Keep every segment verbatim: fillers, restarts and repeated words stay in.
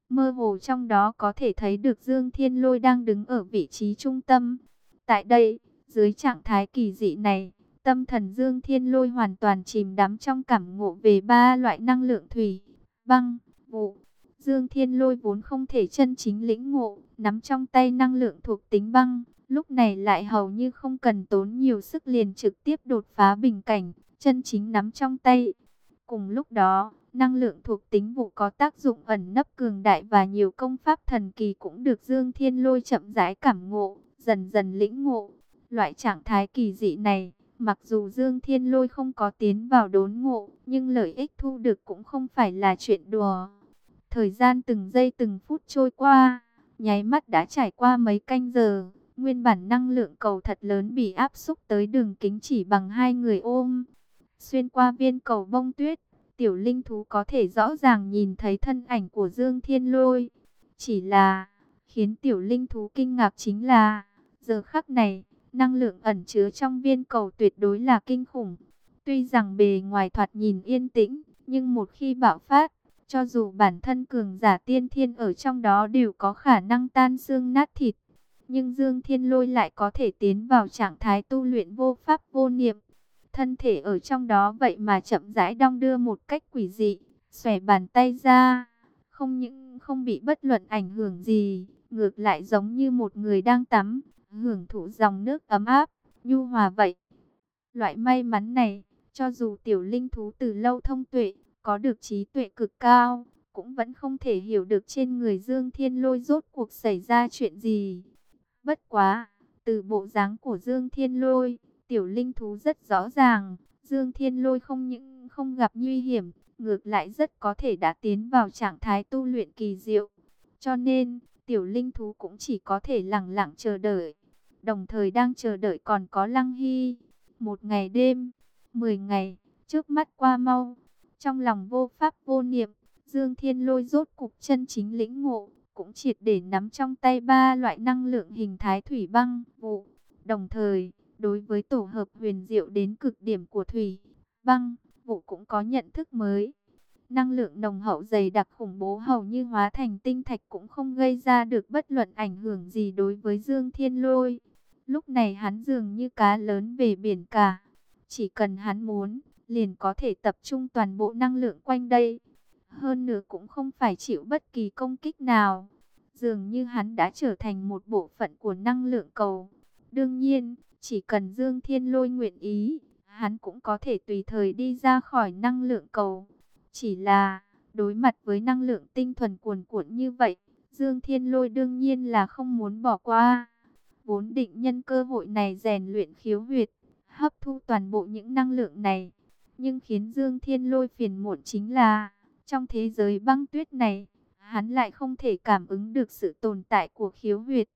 Mơ hồ trong đó có thể thấy được Dương Thiên Lôi đang đứng ở vị trí trung tâm. Tại đây, dưới trạng thái kỳ dị này, tâm thần Dương Thiên Lôi hoàn toàn chìm đắm trong cảm ngộ về ba loại năng lượng thủy, băng, vụ. Dương Thiên Lôi vốn không thể chân chính lĩnh ngộ, nắm trong tay năng lượng thuộc tính băng, lúc này lại hầu như không cần tốn nhiều sức liền trực tiếp đột phá bình cảnh, chân chính nắm trong tay. Cùng lúc đó, năng lượng thuộc tính vụ có tác dụng ẩn nấp cường đại và nhiều công pháp thần kỳ cũng được Dương Thiên Lôi chậm rãi cảm ngộ, dần dần lĩnh ngộ. Loại trạng thái kỳ dị này, mặc dù Dương Thiên Lôi không có tiến vào đốn ngộ, nhưng lợi ích thu được cũng không phải là chuyện đùa. Thời gian từng giây từng phút trôi qua, nháy mắt đã trải qua mấy canh giờ. Nguyên bản năng lượng cầu thật lớn bị áp xúc tới đường kính chỉ bằng hai người ôm. Xuyên qua viên cầu bông tuyết, tiểu linh thú có thể rõ ràng nhìn thấy thân ảnh của Dương Thiên Lôi. Chỉ là, khiến tiểu linh thú kinh ngạc chính là, giờ khắc này, năng lượng ẩn chứa trong viên cầu tuyệt đối là kinh khủng. Tuy rằng bề ngoài thoạt nhìn yên tĩnh, nhưng một khi bạo phát, cho dù bản thân cường giả tiên thiên ở trong đó đều có khả năng tan xương nát thịt. Nhưng Dương Thiên Lôi lại có thể tiến vào trạng thái tu luyện vô pháp vô niệm. Thân thể ở trong đó vậy mà chậm rãi đong đưa một cách quỷ dị, xòe bàn tay ra, không những không bị bất luận ảnh hưởng gì, ngược lại giống như một người đang tắm, hưởng thụ dòng nước ấm áp, nhu hòa vậy. Loại may mắn này, cho dù tiểu linh thú từ lâu thông tuệ, có được trí tuệ cực cao, cũng vẫn không thể hiểu được trên người Dương Thiên Lôi rốt cuộc xảy ra chuyện gì. Bất quá, từ bộ dáng của Dương Thiên Lôi, tiểu linh thú rất rõ ràng, Dương Thiên Lôi không những không gặp nguy hiểm, ngược lại rất có thể đã tiến vào trạng thái tu luyện kỳ diệu. Cho nên, tiểu linh thú cũng chỉ có thể lặng lặng chờ đợi. Đồng thời đang chờ đợi còn có Lăng Hy. Một ngày đêm, mười ngày, trước mắt qua mau. Trong lòng vô pháp vô niệm, Dương Thiên Lôi rốt cục chân chính lĩnh ngộ, cũng triệt để nắm trong tay ba loại năng lượng hình thái thủy băng, vụ. Đồng thời, đối với tổ hợp huyền diệu đến cực điểm của thủy, băng, vụ cũng có nhận thức mới. Năng lượng nồng hậu dày đặc khủng bố hầu như hóa thành tinh thạch cũng không gây ra được bất luận ảnh hưởng gì đối với Dương Thiên Lôi. Lúc này hắn dường như cá lớn về biển cả. Chỉ cần hắn muốn, liền có thể tập trung toàn bộ năng lượng quanh đây. Hơn nữa cũng không phải chịu bất kỳ công kích nào. Dường như hắn đã trở thành một bộ phận của năng lượng cầu. Đương nhiên, chỉ cần Dương Thiên Lôi nguyện ý, hắn cũng có thể tùy thời đi ra khỏi năng lượng cầu. Chỉ là, đối mặt với năng lượng tinh thuần cuồn cuộn như vậy, Dương Thiên Lôi đương nhiên là không muốn bỏ qua. Vốn định nhân cơ hội này rèn luyện khiếu huyệt, hấp thu toàn bộ những năng lượng này. Nhưng khiến Dương Thiên Lôi phiền muộn chính là, trong thế giới băng tuyết này, hắn lại không thể cảm ứng được sự tồn tại của khiếu huyệt.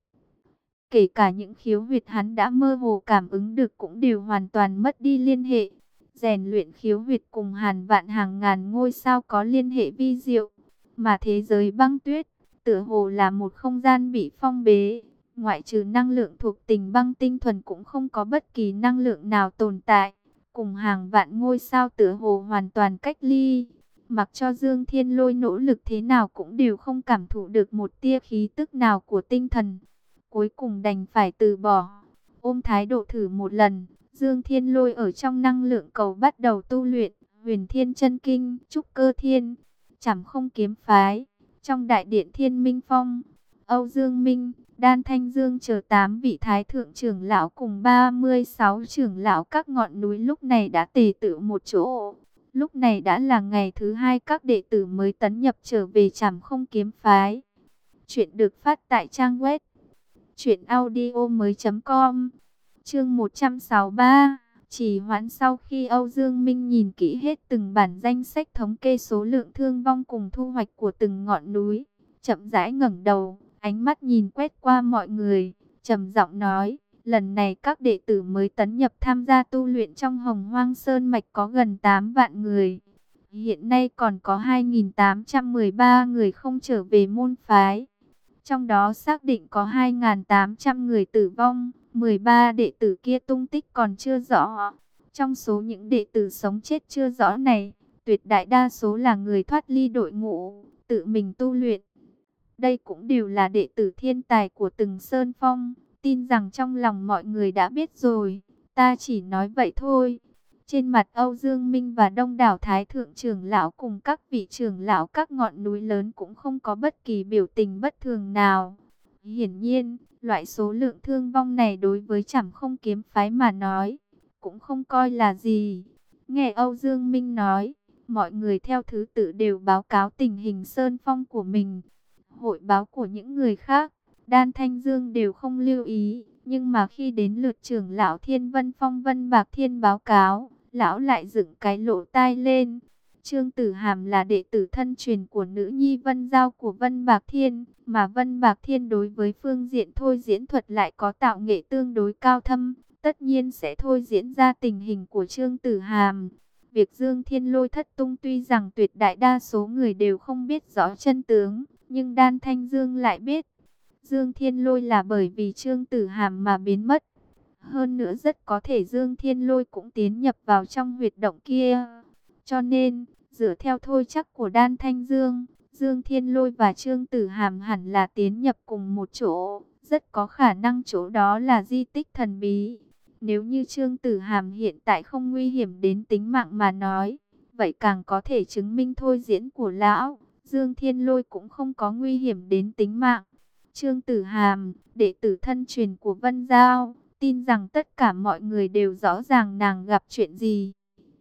Kể cả những khiếu huyệt hắn đã mơ hồ cảm ứng được cũng đều hoàn toàn mất đi liên hệ. Rèn luyện khiếu huyệt cùng hàng vạn hàng ngàn ngôi sao có liên hệ vi diệu. Mà thế giới băng tuyết, tựa hồ là một không gian bị phong bế. Ngoại trừ năng lượng thuộc tình băng tinh thuần cũng không có bất kỳ năng lượng nào tồn tại. Cùng hàng vạn ngôi sao tựa hồ hoàn toàn cách ly. Mặc cho Dương Thiên Lôi nỗ lực thế nào cũng đều không cảm thụ được một tia khí tức nào của tinh thần. Cuối cùng đành phải từ bỏ. Ôm thái độ thử một lần, Dương Thiên Lôi ở trong năng lượng cầu bắt đầu tu luyện Huyền Thiên Chân Kinh, Trúc Cơ Thiên, Trảm Không Kiếm Phái. Trong đại điện Thiên Minh Phong, Âu Dương Minh, Đan Thanh Dương chờ tám vị thái thượng trưởng lão cùng ba mươi sáu trưởng lão các ngọn núi lúc này đã tề tựu một chỗ. Lúc này đã là ngày thứ hai các đệ tử mới tấn nhập trở về Trảm Không Kiếm Phái. Chuyện được phát tại trang web truyện audio mới chấm com. Chương một trăm sáu mươi ba. Chỉ hoãn. Sau khi Âu Dương Minh nhìn kỹ hết từng bản danh sách thống kê số lượng thương vong cùng thu hoạch của từng ngọn núi, chậm rãi ngẩng đầu, ánh mắt nhìn quét qua mọi người, trầm giọng nói: lần này các đệ tử mới tấn nhập tham gia tu luyện trong Hồng Hoang Sơn Mạch có gần tám vạn người. Hiện nay còn có hai nghìn tám trăm mười ba người không trở về môn phái. Trong đó xác định có hai nghìn tám trăm người tử vong, mười ba đệ tử kia tung tích còn chưa rõ. Trong số những đệ tử sống chết chưa rõ này, tuyệt đại đa số là người thoát ly đội ngũ, tự mình tu luyện. Đây cũng đều là đệ tử thiên tài của từng sơn phong, tin rằng trong lòng mọi người đã biết rồi, ta chỉ nói vậy thôi. Trên mặt Âu Dương Minh và đông đảo thái thượng trưởng lão cùng các vị trưởng lão các ngọn núi lớn cũng không có bất kỳ biểu tình bất thường nào. Hiển nhiên, loại số lượng thương vong này đối với Trảm Không kiếm phái mà nói, cũng không coi là gì. Nghe Âu Dương Minh nói, mọi người theo thứ tự đều báo cáo tình hình sơn phong của mình. Hội báo của những người khác, Đan Thanh Dương đều không lưu ý. Nhưng mà khi đến lượt trưởng lão Thiên Vân Phong Vân Bạc Thiên báo cáo, lão lại dựng cái lỗ tai lên. Trương Tử Hàm là đệ tử thân truyền của nữ nhi Vân Giao của Vân Bạc Thiên, mà Vân Bạc Thiên đối với phương diện thôi diễn thuật lại có tạo nghệ tương đối cao thâm, tất nhiên sẽ thôi diễn ra tình hình của Trương Tử Hàm. Việc Dương Thiên Lôi thất tung tuy rằng tuyệt đại đa số người đều không biết rõ chân tướng, nhưng Đan Thanh Dương lại biết. Dương Thiên Lôi là bởi vì Trương Tử Hàm mà biến mất. Hơn nữa rất có thể Dương Thiên Lôi cũng tiến nhập vào trong huyệt động kia. Cho nên, dựa theo thôi chắc của Đan Thanh Dương, Dương Thiên Lôi và Trương Tử Hàm hẳn là tiến nhập cùng một chỗ. Rất có khả năng chỗ đó là di tích thần bí. Nếu như Trương Tử Hàm hiện tại không nguy hiểm đến tính mạng mà nói, vậy càng có thể chứng minh thôi diễn của lão, Dương Thiên Lôi cũng không có nguy hiểm đến tính mạng. Trương Tử Hàm, đệ tử thân truyền của Vân Giao, tin rằng tất cả mọi người đều rõ ràng nàng gặp chuyện gì.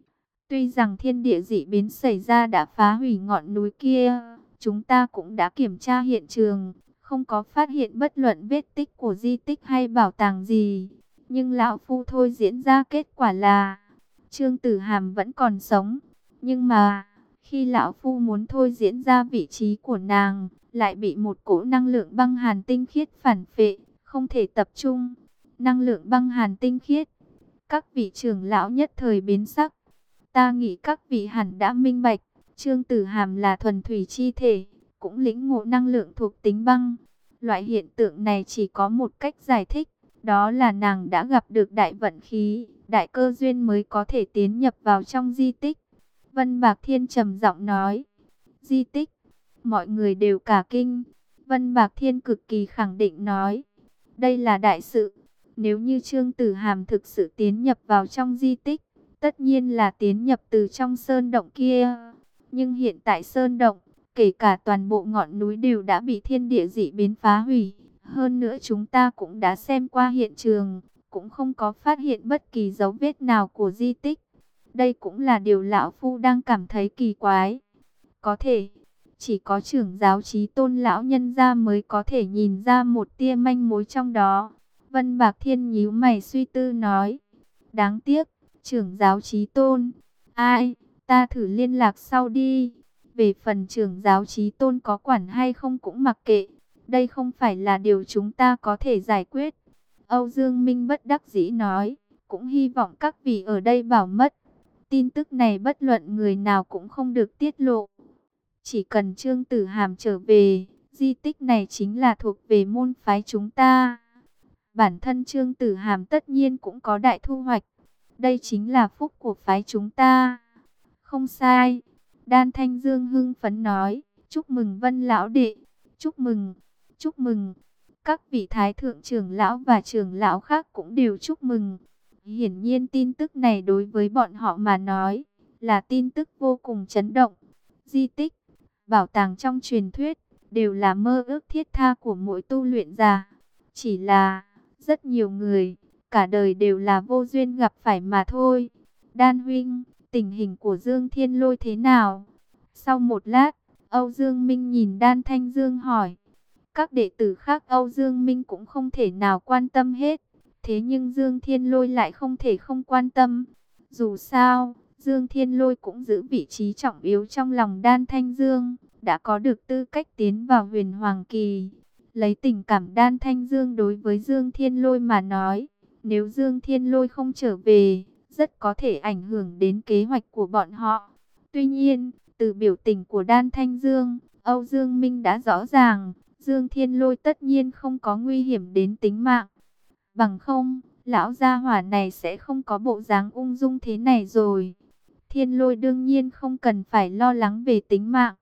Tuy rằng thiên địa dị biến xảy ra đã phá hủy ngọn núi kia, chúng ta cũng đã kiểm tra hiện trường, không có phát hiện bất luận vết tích của di tích hay bảo tàng gì. Nhưng lão phu thôi diễn ra kết quả là Trương Tử Hàm vẫn còn sống. Nhưng mà khi lão phu muốn thôi diễn ra vị trí của nàng, lại bị một cỗ năng lượng băng hàn tinh khiết phản phệ, không thể tập trung. Năng lượng băng hàn tinh khiết. Các vị trưởng lão nhất thời biến sắc. Ta nghĩ các vị hẳn đã minh bạch, Trương Tử Hàm là thuần thủy chi thể, cũng lĩnh ngộ năng lượng thuộc tính băng. Loại hiện tượng này chỉ có một cách giải thích, đó là nàng đã gặp được đại vận khí, đại cơ duyên mới có thể tiến nhập vào trong di tích. Vân Bạc Thiên trầm giọng nói. Di tích, mọi người đều cả kinh. Vân Bạc Thiên cực kỳ khẳng định nói, đây là đại sự. Nếu như Trương Tử Hàm thực sự tiến nhập vào trong di tích, tất nhiên là tiến nhập từ trong sơn động kia. Nhưng hiện tại sơn động, kể cả toàn bộ ngọn núi đều đã bị thiên địa dị biến phá hủy. Hơn nữa chúng ta cũng đã xem qua hiện trường, cũng không có phát hiện bất kỳ dấu vết nào của di tích. Đây cũng là điều lão phu đang cảm thấy kỳ quái. Có thể, chỉ có trưởng giáo Chí Tôn lão nhân gia mới có thể nhìn ra một tia manh mối trong đó. Vân Bạc Thiên nhíu mày suy tư nói. Đáng tiếc, trưởng giáo Chí Tôn. Ai, ta thử liên lạc sau đi. Về phần trưởng giáo Chí Tôn có quản hay không cũng mặc kệ. Đây không phải là điều chúng ta có thể giải quyết. Âu Dương Minh bất đắc dĩ nói. Cũng hy vọng các vị ở đây bảo mất. Tin tức này bất luận người nào cũng không được tiết lộ. Chỉ cần Trương Tử Hàm trở về, di tích này chính là thuộc về môn phái chúng ta. Bản thân Trương Tử Hàm tất nhiên cũng có đại thu hoạch. Đây chính là phúc của phái chúng ta. Không sai. Đan Thanh Dương hưng phấn nói. Chúc mừng Vân lão đệ. Chúc mừng. Chúc mừng. Các vị thái thượng trưởng lão và trưởng lão khác cũng đều chúc mừng. Hiển nhiên tin tức này đối với bọn họ mà nói là tin tức vô cùng chấn động. Di tích, bảo tàng trong truyền thuyết đều là mơ ước thiết tha của mỗi tu luyện giả. Chỉ là rất nhiều người cả đời đều là vô duyên gặp phải mà thôi. Đan huynh, tình hình của Dương Thiên Lôi thế nào? Sau một lát, Âu Dương Minh nhìn Đan Thanh Dương hỏi. Các đệ tử khác Âu Dương Minh cũng không thể nào quan tâm hết. Thế nhưng Dương Thiên Lôi lại không thể không quan tâm. Dù sao, Dương Thiên Lôi cũng giữ vị trí trọng yếu trong lòng Đan Thanh Dương, đã có được tư cách tiến vào Huyền Hoàng Kỳ. Lấy tình cảm Đan Thanh Dương đối với Dương Thiên Lôi mà nói, nếu Dương Thiên Lôi không trở về, rất có thể ảnh hưởng đến kế hoạch của bọn họ. Tuy nhiên, từ biểu tình của Đan Thanh Dương, Âu Dương Minh đã rõ ràng, Dương Thiên Lôi tất nhiên không có nguy hiểm đến tính mạng. Bằng không, lão gia hỏa này sẽ không có bộ dáng ung dung thế này rồi. Thiên Lôi đương nhiên không cần phải lo lắng về tính mạng.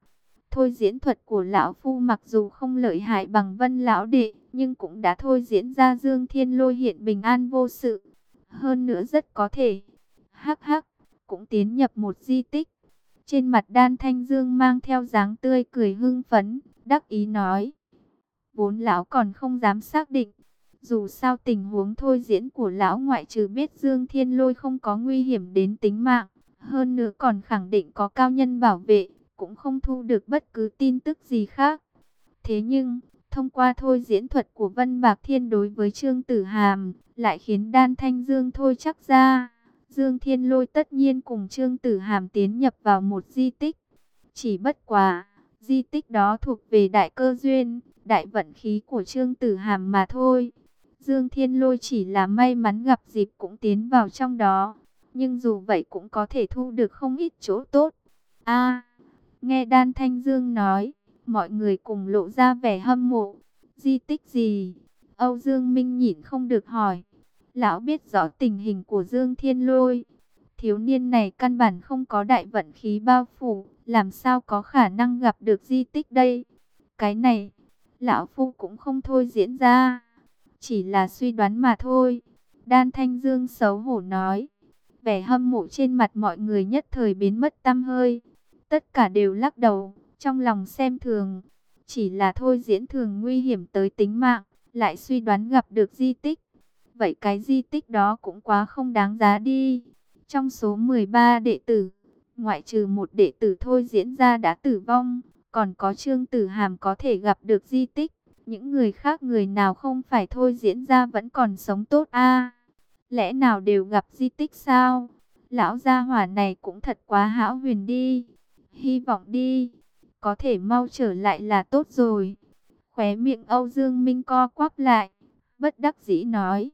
Thôi diễn thuật của lão phu mặc dù không lợi hại bằng Vân lão đệ, nhưng cũng đã thôi diễn ra Dương Thiên Lôi hiện bình an vô sự. Hơn nữa rất có thể, hắc hắc, cũng tiến nhập một di tích. Trên mặt Đan Thanh Dương mang theo dáng tươi cười hưng phấn, đắc ý nói. Vốn lão còn không dám xác định. Dù sao tình huống thôi diễn của lão ngoại trừ biết Dương Thiên Lôi không có nguy hiểm đến tính mạng, hơn nữa còn khẳng định có cao nhân bảo vệ, cũng không thu được bất cứ tin tức gì khác. Thế nhưng, thông qua thôi diễn thuật của Vân Bạc Thiên đối với Trương Tử Hàm, lại khiến Đan Thanh Dương thôi chắc ra, Dương Thiên Lôi tất nhiên cùng Trương Tử Hàm tiến nhập vào một di tích. Chỉ bất quá, di tích đó thuộc về đại cơ duyên, đại vận khí của Trương Tử Hàm mà thôi. Dương Thiên Lôi chỉ là may mắn gặp dịp cũng tiến vào trong đó, nhưng dù vậy cũng có thể thu được không ít chỗ tốt. A, nghe Đan Thanh Dương nói, mọi người cùng lộ ra vẻ hâm mộ. Di tích gì? Âu Dương Minh nhịn không được hỏi. Lão biết rõ tình hình của Dương Thiên Lôi. Thiếu niên này căn bản không có đại vận khí bao phủ, làm sao có khả năng gặp được di tích đây? Cái này, lão phu cũng không thôi diễn ra, chỉ là suy đoán mà thôi. Đan Thanh Dương xấu hổ nói. Vẻ hâm mộ trên mặt mọi người nhất thời biến mất tăm hơi. Tất cả đều lắc đầu, trong lòng xem thường. Chỉ là thôi diễn thường nguy hiểm tới tính mạng, lại suy đoán gặp được di tích. Vậy cái di tích đó cũng quá không đáng giá đi. Trong số mười ba đệ tử, ngoại trừ một đệ tử thôi diễn ra đã tử vong, còn có Trương Tử Hàm có thể gặp được di tích. Những người khác người nào không phải thôi diễn ra vẫn còn sống tốt a? Lẽ nào đều gặp di tích sao? Lão gia hỏa này cũng thật quá hão huyền đi. Hy vọng đi, có thể mau trở lại là tốt rồi. Khóe miệng Âu Dương Minh co quắp lại, bất đắc dĩ nói.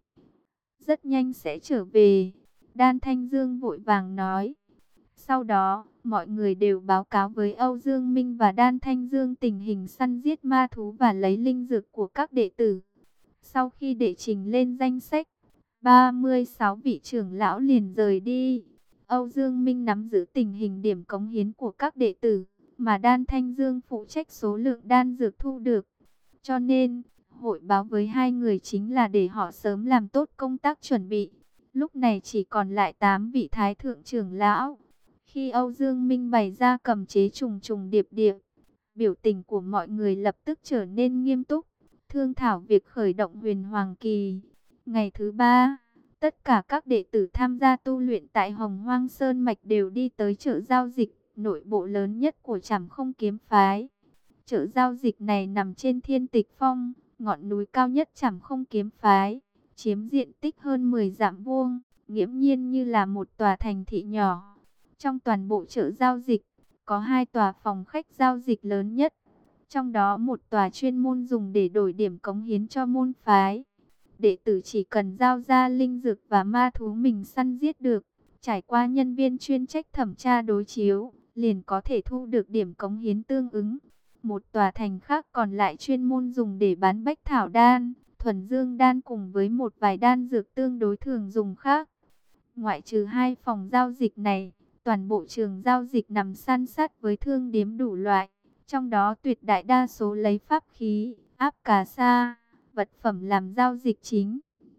Rất nhanh sẽ trở về. Đan Thanh Dương vội vàng nói. Sau đó, mọi người đều báo cáo với Âu Dương Minh và Đan Thanh Dương tình hình săn giết ma thú và lấy linh dược của các đệ tử. Sau khi đệ trình lên danh sách, ba mươi sáu vị trưởng lão liền rời đi. Âu Dương Minh nắm giữ tình hình điểm cống hiến của các đệ tử, mà Đan Thanh Dương phụ trách số lượng đan dược thu được. Cho nên, hội báo với hai người chính là để họ sớm làm tốt công tác chuẩn bị. Lúc này chỉ còn lại tám vị thái thượng trưởng lão. Khi Âu Dương Minh bày ra cầm chế trùng trùng điệp điệp, biểu tình của mọi người lập tức trở nên nghiêm túc, thương thảo việc khởi động Huyền Hoàng Kỳ. Ngày thứ ba, tất cả các đệ tử tham gia tu luyện tại Hồng Hoang Sơn Mạch đều đi tới chợ giao dịch, nội bộ lớn nhất của Trảm Không Kiếm Phái. Chợ giao dịch này nằm trên Thiên Tịch Phong, ngọn núi cao nhất Trảm Không Kiếm Phái, chiếm diện tích hơn mười dặm vuông, nghiễm nhiên như là một tòa thành thị nhỏ. Trong toàn bộ chợ giao dịch, có hai tòa phòng khách giao dịch lớn nhất. Trong đó một tòa chuyên môn dùng để đổi điểm cống hiến cho môn phái. Đệ tử chỉ cần giao ra linh dược và ma thú mình săn giết được, trải qua nhân viên chuyên trách thẩm tra đối chiếu, liền có thể thu được điểm cống hiến tương ứng. Một tòa thành khác còn lại chuyên môn dùng để bán bách thảo đan, thuần dương đan cùng với một vài đan dược tương đối thường dùng khác. Ngoại trừ hai phòng giao dịch này, toàn bộ trường giao dịch nằm san sát với thương điếm đủ loại, trong đó tuyệt đại đa số lấy pháp khí, áp cà sa, vật phẩm làm giao dịch chính.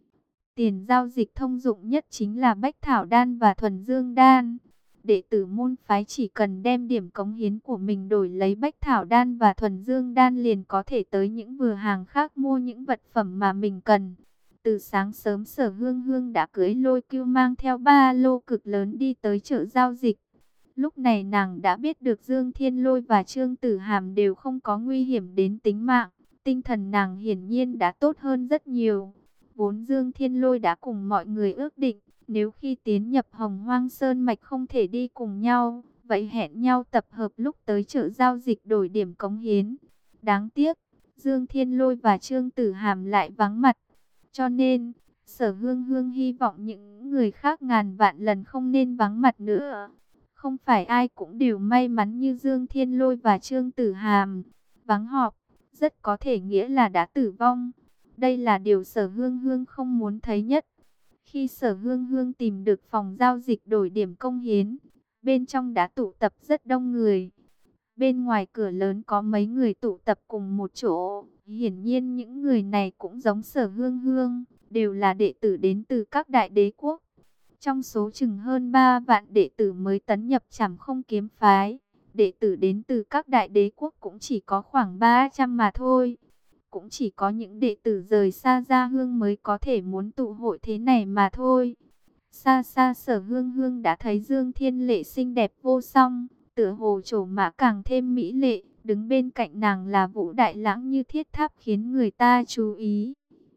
Tiền giao dịch thông dụng nhất chính là bách thảo đan và thuần dương đan. Đệ tử môn phái chỉ cần đem điểm cống hiến của mình đổi lấy bách thảo đan và thuần dương đan liền có thể tới những vựa hàng khác mua những vật phẩm mà mình cần. Từ sáng sớm Sở Hương Hương đã cưỡi lôi cưu mang theo ba lô cực lớn đi tới chợ giao dịch. Lúc này nàng đã biết được Dương Thiên Lôi và Trương Tử Hàm đều không có nguy hiểm đến tính mạng. Tinh thần nàng hiển nhiên đã tốt hơn rất nhiều. Vốn Dương Thiên Lôi đã cùng mọi người ước định, nếu khi tiến nhập Hồng Hoang Sơn Mạch không thể đi cùng nhau, vậy hẹn nhau tập hợp lúc tới chợ giao dịch đổi điểm cống hiến. Đáng tiếc, Dương Thiên Lôi và Trương Tử Hàm lại vắng mặt. Cho nên, Sở Hương Hương hy vọng những người khác ngàn vạn lần không nên vắng mặt nữa. Không phải ai cũng đều may mắn như Dương Thiên Lôi và Trương Tử Hàm. Vắng họp, rất có thể nghĩa là đã tử vong. Đây là điều Sở Hương Hương không muốn thấy nhất. Khi Sở Hương Hương tìm được phòng giao dịch đổi điểm công hiến, bên trong đã tụ tập rất đông người. Bên ngoài cửa lớn có mấy người tụ tập cùng một chỗ. Hiển nhiên những người này cũng giống Sở Hương Hương, đều là đệ tử đến từ các đại đế quốc. Trong số chừng hơn ba vạn đệ tử mới tấn nhập Trảm Không kiếm phái, đệ tử đến từ các đại đế quốc cũng chỉ có khoảng ba trăm mà thôi. Cũng chỉ có những đệ tử rời xa gia hương mới có thể muốn tụ hội thế này mà thôi. Xa xa Sở Hương Hương đã thấy Dương Thiên Lệ xinh đẹp vô song, tựa hồ trổ mã càng thêm mỹ lệ, đứng bên cạnh nàng là Vũ Đại Lãng như thiết tháp khiến người ta chú ý.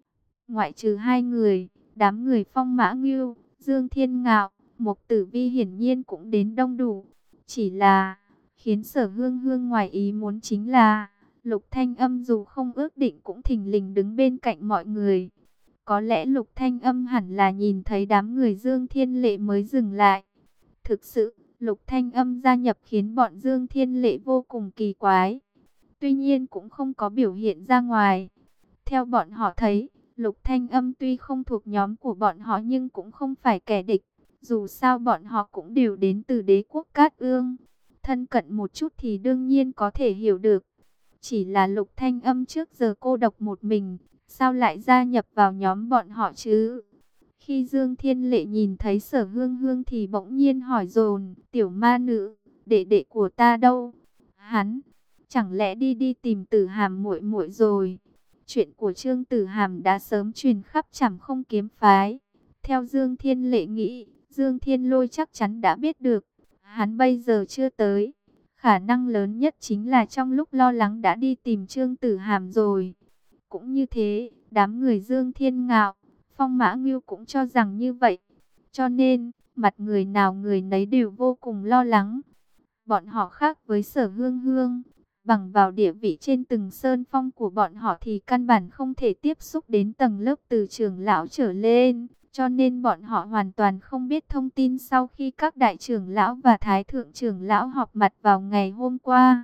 Ngoại trừ hai người, đám người Phong Mã Ngưu, Dương Thiên Ngạo, Mộc Tử Vi hiển nhiên cũng đến đông đủ. Chỉ là, khiến Sở Hương Hương ngoài ý muốn chính là, Lục Thanh Âm dù không ước định cũng thình lình đứng bên cạnh mọi người. Có lẽ Lục Thanh Âm hẳn là nhìn thấy đám người Dương Thiên Lệ mới dừng lại. Thực sự, Lục Thanh Âm gia nhập khiến bọn Dương Thiên Lệ vô cùng kỳ quái. Tuy nhiên cũng không có biểu hiện ra ngoài. Theo bọn họ thấy, Lục Thanh Âm tuy không thuộc nhóm của bọn họ nhưng cũng không phải kẻ địch. Dù sao bọn họ cũng đều đến từ đế quốc Cát Ương. Thân cận một chút thì đương nhiên có thể hiểu được. Chỉ là Lục Thanh Âm trước giờ cô độc một mình, sao lại gia nhập vào nhóm bọn họ chứ? Khi Dương Thiên Lệ nhìn thấy Sở Hương Hương thì bỗng nhiên hỏi dồn, tiểu ma nữ, đệ đệ của ta đâu? Hắn, chẳng lẽ đi đi tìm Tử Hàm muội muội rồi? Chuyện của Trương Tử Hàm đã sớm truyền khắp Trảm Không kiếm phái. Theo Dương Thiên Lệ nghĩ, Dương Thiên Lôi chắc chắn đã biết được. Hắn bây giờ chưa tới. Khả năng lớn nhất chính là trong lúc lo lắng đã đi tìm Trương Tử Hàm rồi. Cũng như thế, đám người Dương Thiên Ngạo, Phong Mã Ngưu cũng cho rằng như vậy. Cho nên, mặt người nào người nấy đều vô cùng lo lắng. Bọn họ khác với Sở Hương Hương. Bằng vào địa vị trên từng sơn phong của bọn họ thì căn bản không thể tiếp xúc đến tầng lớp từ trưởng lão trở lên. Cho nên bọn họ hoàn toàn không biết thông tin sau khi các đại trưởng lão và thái thượng trưởng lão họp mặt vào ngày hôm qua.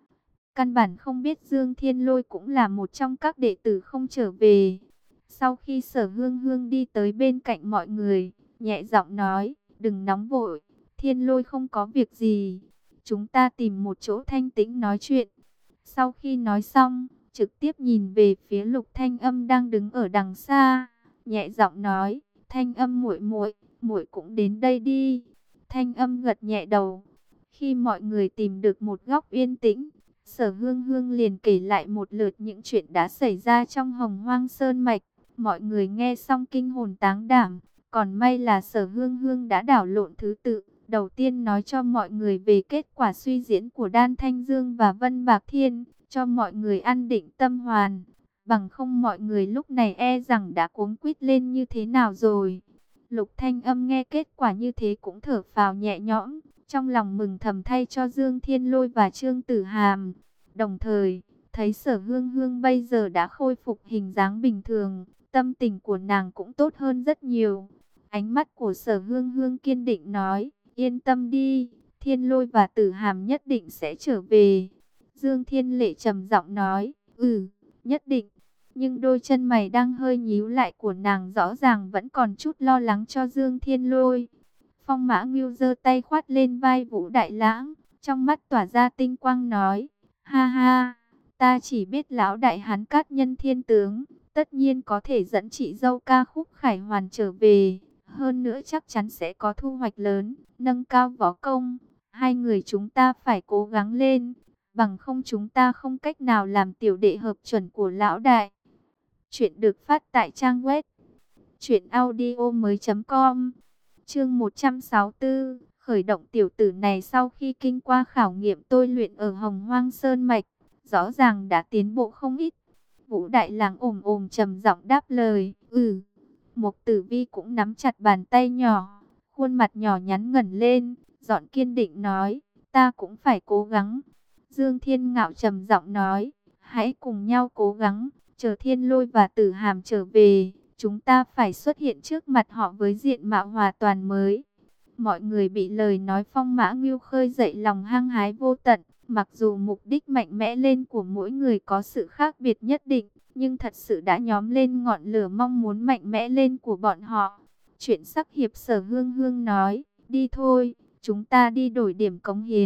Căn bản không biết Dương Thiên Lôi cũng là một trong các đệ tử không trở về. Sau khi Sở Hương Hương đi tới bên cạnh mọi người, nhẹ giọng nói, đừng nóng vội, Thiên Lôi không có việc gì. Chúng ta tìm một chỗ thanh tĩnh nói chuyện. Sau khi nói xong, trực tiếp nhìn về phía Lục Thanh Âm đang đứng ở đằng xa, nhẹ giọng nói, Thanh Âm muội muội, muội cũng đến đây đi. Thanh Âm gật nhẹ đầu. Khi mọi người tìm được một góc yên tĩnh, Sở Hương Hương liền kể lại một lượt những chuyện đã xảy ra trong Hồng Hoang Sơn Mạch. Mọi người nghe xong kinh hồn táng đảm, còn may là Sở Hương Hương đã đảo lộn thứ tự. Đầu tiên nói cho mọi người về kết quả suy diễn của Đan Thanh Dương và Vân Bạc Thiên, cho mọi người an định tâm hoàn. Bằng không mọi người lúc này e rằng đã cuống quýt lên như thế nào rồi. Lục Thanh Âm nghe kết quả như thế cũng thở phào nhẹ nhõm, trong lòng mừng thầm thay cho Dương Thiên Lôi và Trương Tử Hàm. Đồng thời, thấy Sở Hương Hương bây giờ đã khôi phục hình dáng bình thường, tâm tình của nàng cũng tốt hơn rất nhiều. Ánh mắt của Sở Hương Hương kiên định nói, yên tâm đi, Thiên Lôi và Tử Hàm nhất định sẽ trở về. Dương Thiên Lệ trầm giọng nói, ừ, nhất định. Nhưng đôi chân mày đang hơi nhíu lại của nàng rõ ràng vẫn còn chút lo lắng cho Dương Thiên Lôi. Phong Mã Ngưu giơ tay khoát lên vai Vũ Đại Lãng, trong mắt tỏa ra tinh quang nói, ha ha, ta chỉ biết lão đại hắn Cát Nhân Thiên Tướng, tất nhiên có thể dẫn chị dâu Ca Khúc Khải Hoàn trở về. Hơn nữa chắc chắn sẽ có thu hoạch lớn, nâng cao võ công. Hai người chúng ta phải cố gắng lên, bằng không chúng ta không cách nào làm tiểu đệ hợp chuẩn của lão đại. Chuyện được phát tại trang web truyện audio mới chấm com. Chương một trăm sáu mươi tư, khởi động tiểu tử này sau khi kinh qua khảo nghiệm tôi luyện ở Hồng Hoang Sơn Mạch, rõ ràng đã tiến bộ không ít. Vũ Đại Lãng ồm ồm trầm giọng đáp lời, ừ. Mộc Tử Vi cũng nắm chặt bàn tay nhỏ, khuôn mặt nhỏ nhắn ngẩng lên, giọng kiên định nói, ta cũng phải cố gắng. Dương Thiên Ngạo trầm giọng nói, hãy cùng nhau cố gắng, chờ Thiên Lôi và Tử Hàm trở về, chúng ta phải xuất hiện trước mặt họ với diện mạo hoàn toàn mới. Mọi người bị lời nói Phong Mã Ngưu khơi dậy lòng hăng hái vô tận, mặc dù mục đích mạnh mẽ lên của mỗi người có sự khác biệt nhất định, nhưng thật sự đã nhóm lên ngọn lửa mong muốn mạnh mẽ lên của bọn họ. Chuyện sắc hiệp Sở Hương Hương nói, đi thôi, chúng ta đi đổi điểm cống hiến,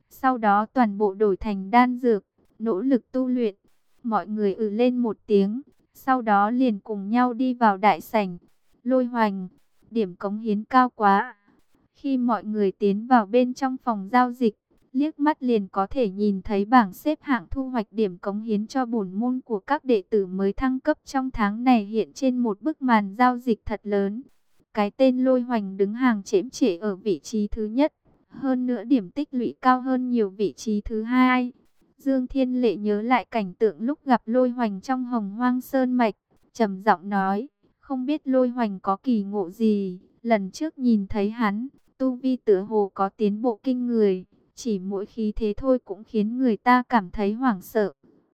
Sau đó toàn bộ đổi thành đan dược, nỗ lực tu luyện. Mọi người ừ lên một tiếng, sau đó liền cùng nhau đi vào đại sảnh. Lôi Hoành, điểm cống hiến cao quá. Khi mọi người tiến vào bên trong phòng giao dịch, liếc mắt liền có thể nhìn thấy bảng xếp hạng thu hoạch điểm cống hiến cho bổn môn của các đệ tử mới thăng cấp trong tháng này hiện trên một bức màn giao dịch thật lớn. Cái tên Lôi Hoành đứng hàng chễm chệ ở vị trí thứ nhất, hơn nữa điểm tích lũy cao hơn nhiều vị trí thứ hai. Dương Thiên Lệ nhớ lại cảnh tượng lúc gặp Lôi Hoành trong Hồng Hoang Sơn Mạch, trầm giọng nói, không biết Lôi Hoành có kỳ ngộ gì, lần trước nhìn thấy hắn, tu vi tựa hồ có tiến bộ kinh người, chỉ mỗi khí thế thôi cũng khiến người ta cảm thấy hoảng sợ.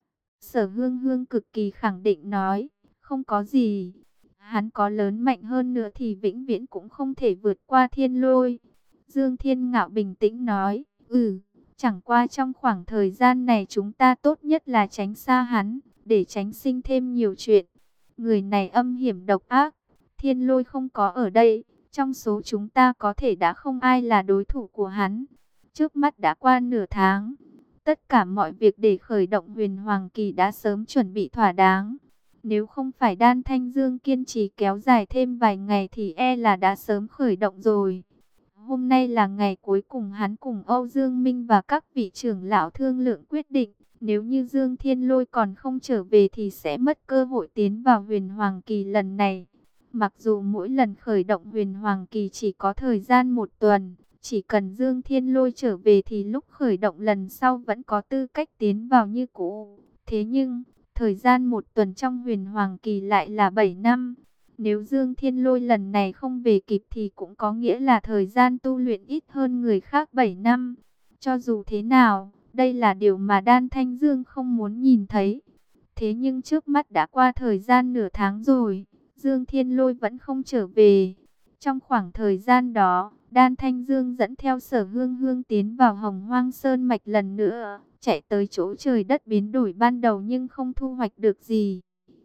Sở Hương Hương cực kỳ khẳng định nói, không có gì, hắn có lớn mạnh hơn nữa thì vĩnh viễn cũng không thể vượt qua Thiên Lôi. Dương Thiên Ngạo bình tĩnh nói, ừ, chẳng qua trong khoảng thời gian này chúng ta tốt nhất là tránh xa hắn, để tránh sinh thêm nhiều chuyện. Người này âm hiểm độc ác, Thiên Lôi không có ở đây, trong số chúng ta có thể đã không ai là đối thủ của hắn. Trước mắt đã qua nửa tháng, tất cả mọi việc để khởi động Huyền Hoàng Kỳ đã sớm chuẩn bị thỏa đáng. Nếu không phải Đan Thanh Dương kiên trì kéo dài thêm vài ngày thì e là đã sớm khởi động rồi. Hôm nay là ngày cuối cùng hắn cùng Âu Dương Minh và các vị trưởng lão thương lượng quyết định. Nếu như Dương Thiên Lôi còn không trở về thì sẽ mất cơ hội tiến vào Huyền Hoàng Kỳ lần này. Mặc dù mỗi lần khởi động Huyền Hoàng Kỳ chỉ có thời gian một tuần, chỉ cần Dương Thiên Lôi trở về thì lúc khởi động lần sau vẫn có tư cách tiến vào như cũ. Thế nhưng, thời gian một tuần trong Huyền Hoàng Kỳ lại là bảy năm. Nếu Dương Thiên Lôi lần này không về kịp thì cũng có nghĩa là thời gian tu luyện ít hơn người khác bảy năm. Cho dù thế nào, đây là điều mà Đan Thanh Dương không muốn nhìn thấy. Thế nhưng trước mắt đã qua thời gian nửa tháng rồi, Dương Thiên Lôi vẫn không trở về. Trong khoảng thời gian đó, Đan Thanh Dương dẫn theo Sở Hương Hương tiến vào Hồng Hoang Sơn Mạch lần nữa, chạy tới chỗ trời đất biến đổi ban đầu nhưng không thu hoạch được gì.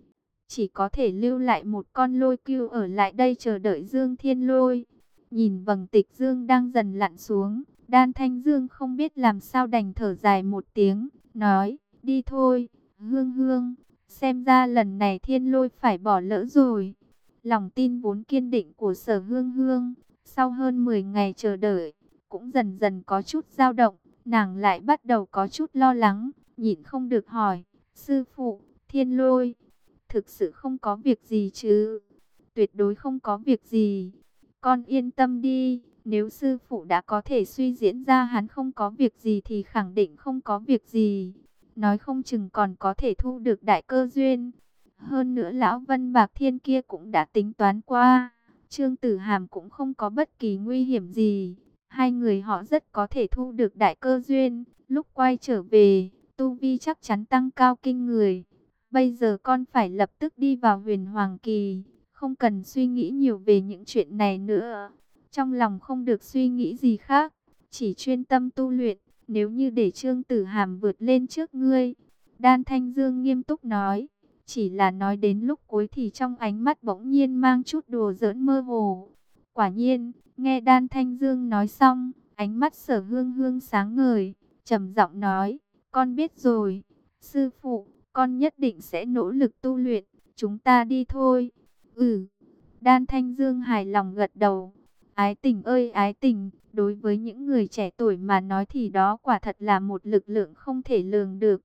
Chỉ có thể lưu lại một con lôi cừu ở lại đây chờ đợi Dương Thiên Lôi. Nhìn vầng tịch dương đang dần lặn xuống, Đan Thanh Dương không biết làm sao đành thở dài một tiếng, nói, đi thôi, Hương Hương, xem ra lần này Thiên Lôi phải bỏ lỡ rồi. Lòng tin vốn kiên định của Sở Hương Hương, sau hơn mười ngày chờ đợi, cũng dần dần có chút dao động, nàng lại bắt đầu có chút lo lắng, nhịn không được hỏi, sư phụ, Thiên Lôi, thực sự không có việc gì chứ? Tuyệt đối không có việc gì. Con yên tâm đi, nếu sư phụ đã có thể suy diễn ra hắn không có việc gì thì khẳng định không có việc gì. Nói không chừng còn có thể thu được đại cơ duyên. Hơn nữa lão Vân Bạc Thiên kia cũng đã tính toán qua. Trương Tử Hàm cũng không có bất kỳ nguy hiểm gì. Hai người họ rất có thể thu được đại cơ duyên. Lúc quay trở về, tu vi chắc chắn tăng cao kinh người. Bây giờ con phải lập tức đi vào Huyền Hoàng Kỳ, không cần suy nghĩ nhiều về những chuyện này nữa. Trong lòng không được suy nghĩ gì khác, chỉ chuyên tâm tu luyện. Nếu như để Trương Tử Hàm vượt lên trước ngươi, Đan Thanh Dương nghiêm túc nói. Chỉ là nói đến lúc cuối thì trong ánh mắt bỗng nhiên mang chút đùa giỡn mơ hồ. Quả nhiên, nghe Đan Thanh Dương nói xong, ánh mắt Sở Hương Hương sáng ngời, trầm giọng nói, con biết rồi, sư phụ, con nhất định sẽ nỗ lực tu luyện, chúng ta đi thôi. Ừ, Đan Thanh Dương hài lòng gật đầu. Ái tình ơi ái tình, đối với những người trẻ tuổi mà nói thì đó quả thật là một lực lượng không thể lường được.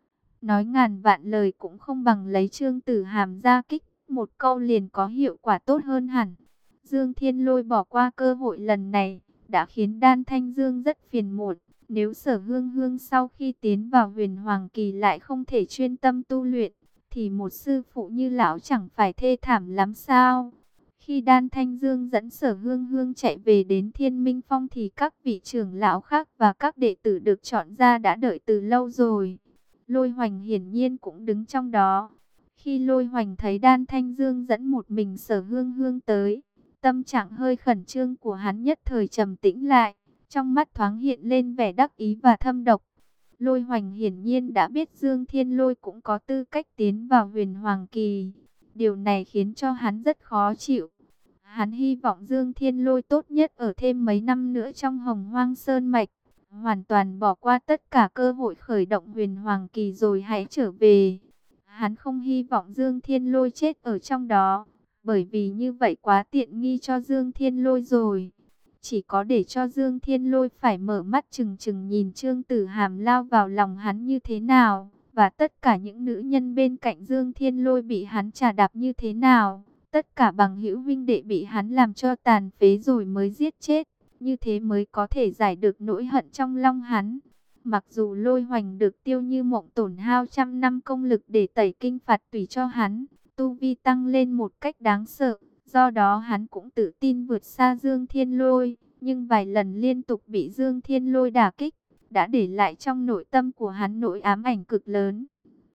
Nói ngàn vạn lời cũng không bằng lấy Trương Tử Hàm ra kích, một câu liền có hiệu quả tốt hơn hẳn. Dương Thiên Lôi bỏ qua cơ hội lần này, đã khiến Đan Thanh Dương rất phiền muộn. Nếu Sở Hương Hương sau khi tiến vào Huyền Hoàng Kỳ lại không thể chuyên tâm tu luyện, thì một sư phụ như lão chẳng phải thê thảm lắm sao? Khi Đan Thanh Dương dẫn Sở Hương Hương chạy về đến Thiên Minh Phong thì các vị trưởng lão khác và các đệ tử được chọn ra đã đợi từ lâu rồi. Lôi Hoành hiển nhiên cũng đứng trong đó. Khi Lôi Hoành thấy Đan Thanh Dương dẫn một mình Sở Hương Hương tới, tâm trạng hơi khẩn trương của hắn nhất thời trầm tĩnh lại, trong mắt thoáng hiện lên vẻ đắc ý và thâm độc. Lôi Hoành hiển nhiên đã biết Dương Thiên Lôi cũng có tư cách tiến vào Huyền Hoàng Kỳ. Điều này khiến cho hắn rất khó chịu. Hắn hy vọng Dương Thiên Lôi tốt nhất ở thêm mấy năm nữa trong Hồng Hoang Sơn Mạch, hoàn toàn bỏ qua tất cả cơ hội khởi động huyền hoàng kỳ rồi hãy trở về. Hắn không hy vọng Dương Thiên Lôi chết ở trong đó, bởi vì như vậy quá tiện nghi cho Dương Thiên Lôi rồi. Chỉ có để cho Dương Thiên Lôi phải mở mắt trừng trừng nhìn Trương Tử Hàm lao vào lòng hắn như thế nào, và tất cả những nữ nhân bên cạnh Dương Thiên Lôi bị hắn trà đạp như thế nào, tất cả bằng hữu huynh đệ bị hắn làm cho tàn phế rồi mới giết chết, như thế mới có thể giải được nỗi hận trong lòng hắn. Mặc dù Lôi Hoành được Tiêu Như Mộng tổn hao trăm năm công lực để tẩy kinh phạt tùy cho hắn, tu vi tăng lên một cách đáng sợ, do đó hắn cũng tự tin vượt xa Dương Thiên Lôi, nhưng vài lần liên tục bị Dương Thiên Lôi đả kích, đã để lại trong nội tâm của hắn nỗi ám ảnh cực lớn.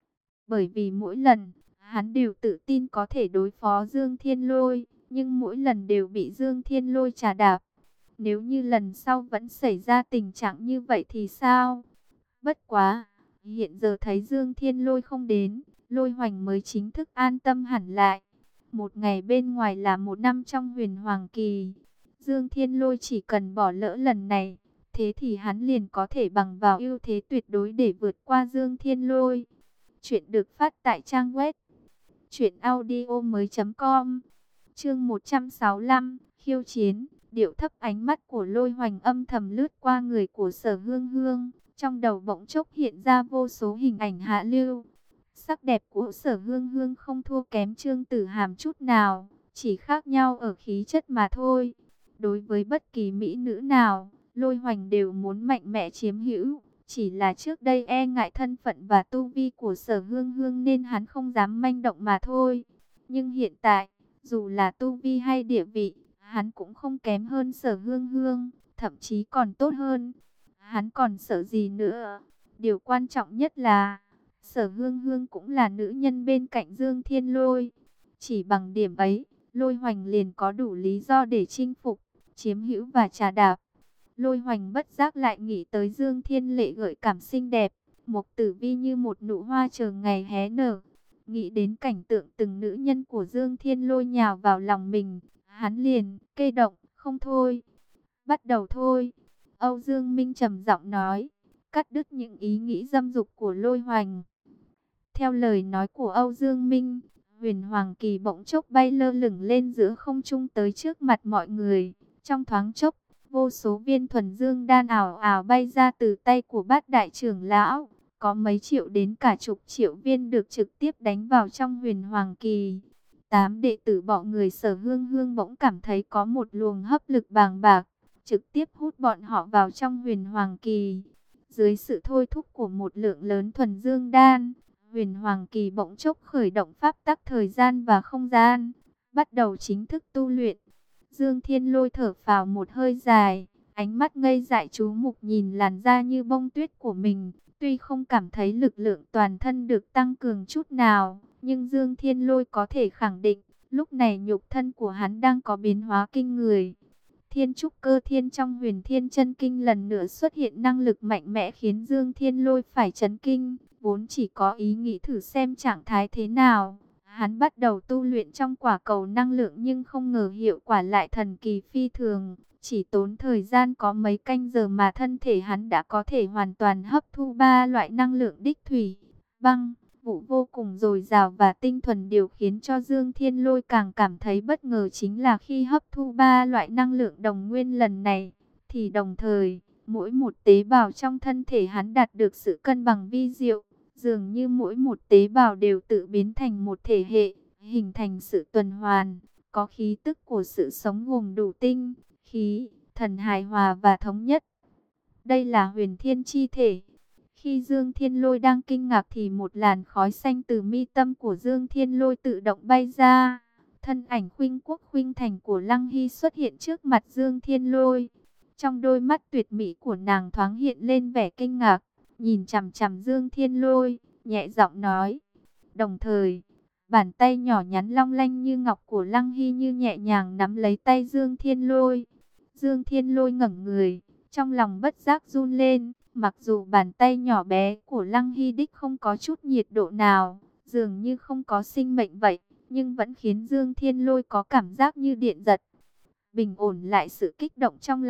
Bởi vì mỗi lần, hắn đều tự tin có thể đối phó Dương Thiên Lôi, nhưng mỗi lần đều bị Dương Thiên Lôi trà đạp. Nếu như lần sau vẫn xảy ra tình trạng như vậy thì sao? Bất quá, hiện giờ thấy Dương Thiên Lôi không đến, Lôi Hoành mới chính thức an tâm hẳn lại. Một ngày bên ngoài là một năm trong huyền hoàng kỳ. Dương Thiên Lôi chỉ cần bỏ lỡ lần này, thế thì hắn liền có thể bằng vào ưu thế tuyệt đối để vượt qua Dương Thiên Lôi. Chuyện được phát tại trang web truyện audio mới chấm com. Chương một trăm sáu mươi lăm, khiêu chiến. Điệu thấp, ánh mắt của Lôi Hoành âm thầm lướt qua người của Sở Hương Hương, trong đầu bỗng chốc hiện ra vô số hình ảnh hạ lưu. Sắc đẹp của Sở Hương Hương không thua kém Trương Tử Hàm chút nào, chỉ khác nhau ở khí chất mà thôi. Đối với bất kỳ mỹ nữ nào, Lôi Hoành đều muốn mạnh mẽ chiếm hữu, chỉ là trước đây e ngại thân phận và tu vi của Sở Hương Hương nên hắn không dám manh động mà thôi. Nhưng hiện tại, dù là tu vi hay địa vị, hắn cũng không kém hơn Sở Hương Hương, thậm chí còn tốt hơn. Hắn còn sợ gì nữa? Điều quan trọng nhất là Sở Hương Hương cũng là nữ nhân bên cạnh Dương Thiên Lôi. Chỉ bằng điểm ấy, Lôi Hoành liền có đủ lý do để chinh phục, chiếm hữu và trà đạp. Lôi Hoành bất giác lại nghĩ tới Dương Thiên Lệ gợi cảm xinh đẹp, Mộc Tử Vi như một nụ hoa chờ ngày hé nở. Nghĩ đến cảnh tượng từng nữ nhân của Dương Thiên Lôi nhào vào lòng mình, hắn liền kê động, không thôi. Bắt đầu thôi. Âu Dương Minh trầm giọng nói, cắt đứt những ý nghĩ dâm dục của Lôi Hoành. Theo lời nói của Âu Dương Minh, huyền hoàng kỳ bỗng chốc bay lơ lửng lên giữa không trung tới trước mặt mọi người. Trong thoáng chốc, vô số viên thuần dương đan ảo ảo bay ra từ tay của bát đại trưởng lão. Có mấy triệu đến cả chục triệu viên được trực tiếp đánh vào trong huyền hoàng kỳ. Tám đệ tử bọn người Sở Hương Hương bỗng cảm thấy có một luồng hấp lực bàng bạc, trực tiếp hút bọn họ vào trong huyền hoàng kỳ. Dưới sự thôi thúc của một lượng lớn thuần dương đan, huyền hoàng kỳ bỗng chốc khởi động pháp tắc thời gian và không gian, bắt đầu chính thức tu luyện. Dương Thiên Lôi thở phào một hơi dài, ánh mắt ngây dại chú mục nhìn làn da như bông tuyết của mình. Tuy không cảm thấy lực lượng toàn thân được tăng cường chút nào, nhưng Dương Thiên Lôi có thể khẳng định, lúc này nhục thân của hắn đang có biến hóa kinh người. Thiên trúc cơ thiên trong huyền thiên chân kinh lần nữa xuất hiện năng lực mạnh mẽ khiến Dương Thiên Lôi phải chấn kinh, vốn chỉ có ý nghĩ thử xem trạng thái thế nào. Hắn bắt đầu tu luyện trong quả cầu năng lượng nhưng không ngờ hiệu quả lại thần kỳ phi thường. Chỉ tốn thời gian có mấy canh giờ mà thân thể hắn đã có thể hoàn toàn hấp thu ba loại năng lượng đích thủy, băng, vũ vô cùng dồi dào và tinh thuần. Điều khiến cho Dương Thiên Lôi càng cảm thấy bất ngờ chính là khi hấp thu ba loại năng lượng đồng nguyên lần này, thì đồng thời, mỗi một tế bào trong thân thể hắn đạt được sự cân bằng vi diệu. Dường như mỗi một tế bào đều tự biến thành một thể hệ, hình thành sự tuần hoàn, có khí tức của sự sống gồm đủ tinh, khí, thần hài hòa và thống nhất. Đây là huyền thiên chi thể. Khi Dương Thiên Lôi đang kinh ngạc thì một làn khói xanh từ mi tâm của Dương Thiên Lôi tự động bay ra. Thân ảnh khuynh quốc khuynh thành của Lăng Hy xuất hiện trước mặt Dương Thiên Lôi. Trong đôi mắt tuyệt mỹ của nàng thoáng hiện lên vẻ kinh ngạc, nhìn chằm chằm Dương Thiên Lôi, nhẹ giọng nói. Đồng thời, bàn tay nhỏ nhắn long lanh như ngọc của Lăng Hy như nhẹ nhàng nắm lấy tay Dương Thiên Lôi. Dương Thiên Lôi ngẩng người, trong lòng bất giác run lên, mặc dù bàn tay nhỏ bé của Lăng Hy đích không có chút nhiệt độ nào, dường như không có sinh mệnh vậy, nhưng vẫn khiến Dương Thiên Lôi có cảm giác như điện giật. Bình ổn lại sự kích động trong lòng,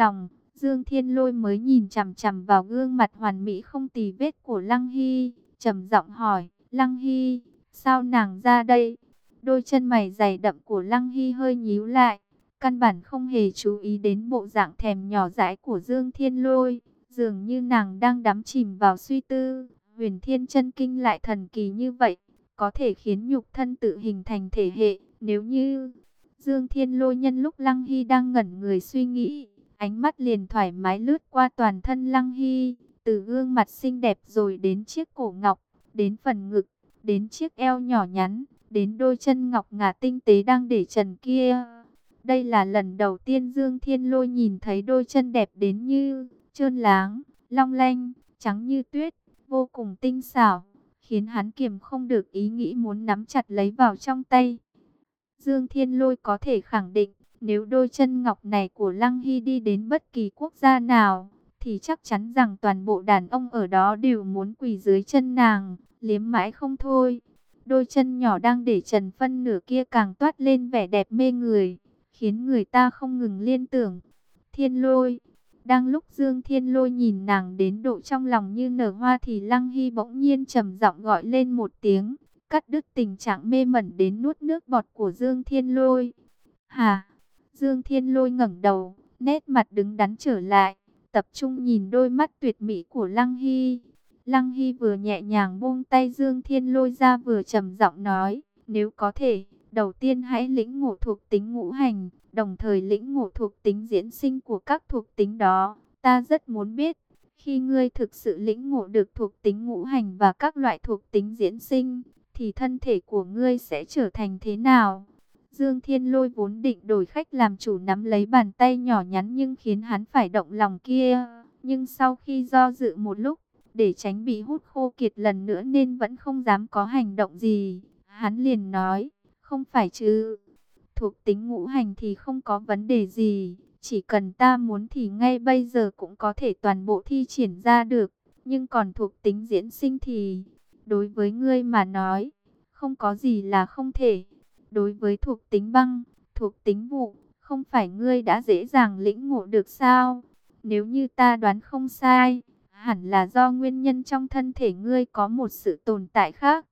Dương Thiên Lôi mới nhìn chằm chằm vào gương mặt hoàn mỹ không tì vết của Lăng Hy, trầm giọng hỏi, Lăng Hy, sao nàng ra đây? Đôi chân mày dày đậm của Lăng Hy hơi nhíu lại, căn bản không hề chú ý đến bộ dạng thèm nhỏ dãi của Dương Thiên Lôi, dường như nàng đang đắm chìm vào suy tư. Huyền Thiên Chân Kinh lại thần kỳ như vậy, có thể khiến nhục thân tự hình thành thể hệ. Nếu như Dương Thiên Lôi nhân lúc Lăng Hy đang ngẩn người suy nghĩ, ánh mắt liền thoải mái lướt qua toàn thân Lăng Hy, từ gương mặt xinh đẹp rồi đến chiếc cổ ngọc, đến phần ngực, đến chiếc eo nhỏ nhắn, đến đôi chân ngọc ngà tinh tế đang để trần kia. Đây là lần đầu tiên Dương Thiên Lôi nhìn thấy đôi chân đẹp đến như trơn láng, long lanh, trắng như tuyết, vô cùng tinh xảo, khiến hắn kiềm không được ý nghĩ muốn nắm chặt lấy vào trong tay. Dương Thiên Lôi có thể khẳng định, nếu đôi chân ngọc này của Lăng Hy đi đến bất kỳ quốc gia nào, thì chắc chắn rằng toàn bộ đàn ông ở đó đều muốn quỳ dưới chân nàng, liếm mãi không thôi. Đôi chân nhỏ đang để trần phân nửa kia càng toát lên vẻ đẹp mê người, khiến người ta không ngừng liên tưởng. Thiên Lôi. Đang lúc Dương Thiên Lôi nhìn nàng đến độ trong lòng như nở hoa thì Lăng Hy bỗng nhiên trầm giọng gọi lên một tiếng, cắt đứt tình trạng mê mẩn đến nuốt nước bọt của Dương Thiên Lôi. Hà! Dương Thiên Lôi ngẩng đầu, nét mặt đứng đắn trở lại, tập trung nhìn đôi mắt tuyệt mỹ của Lăng Hy. Lăng Hy vừa nhẹ nhàng buông tay Dương Thiên Lôi ra vừa trầm giọng nói, nếu có thể, đầu tiên hãy lĩnh ngộ thuộc tính ngũ hành, đồng thời lĩnh ngộ thuộc tính diễn sinh của các thuộc tính đó. Ta rất muốn biết, khi ngươi thực sự lĩnh ngộ được thuộc tính ngũ hành và các loại thuộc tính diễn sinh, thì thân thể của ngươi sẽ trở thành thế nào? Dương Thiên Lôi vốn định đổi khách làm chủ nắm lấy bàn tay nhỏ nhắn nhưng khiến hắn phải động lòng kia. Nhưng sau khi do dự một lúc, để tránh bị hút khô kiệt lần nữa nên vẫn không dám có hành động gì. Hắn liền nói, không phải chứ, thuộc tính ngũ hành thì không có vấn đề gì. Chỉ cần ta muốn thì ngay bây giờ cũng có thể toàn bộ thi triển ra được. Nhưng còn thuộc tính diễn sinh thì, đối với ngươi mà nói, không có gì là không thể. Đối với thuộc tính băng, thuộc tính vụ, không phải ngươi đã dễ dàng lĩnh ngộ được sao? Nếu như ta đoán không sai, hẳn là do nguyên nhân trong thân thể ngươi có một sự tồn tại khác.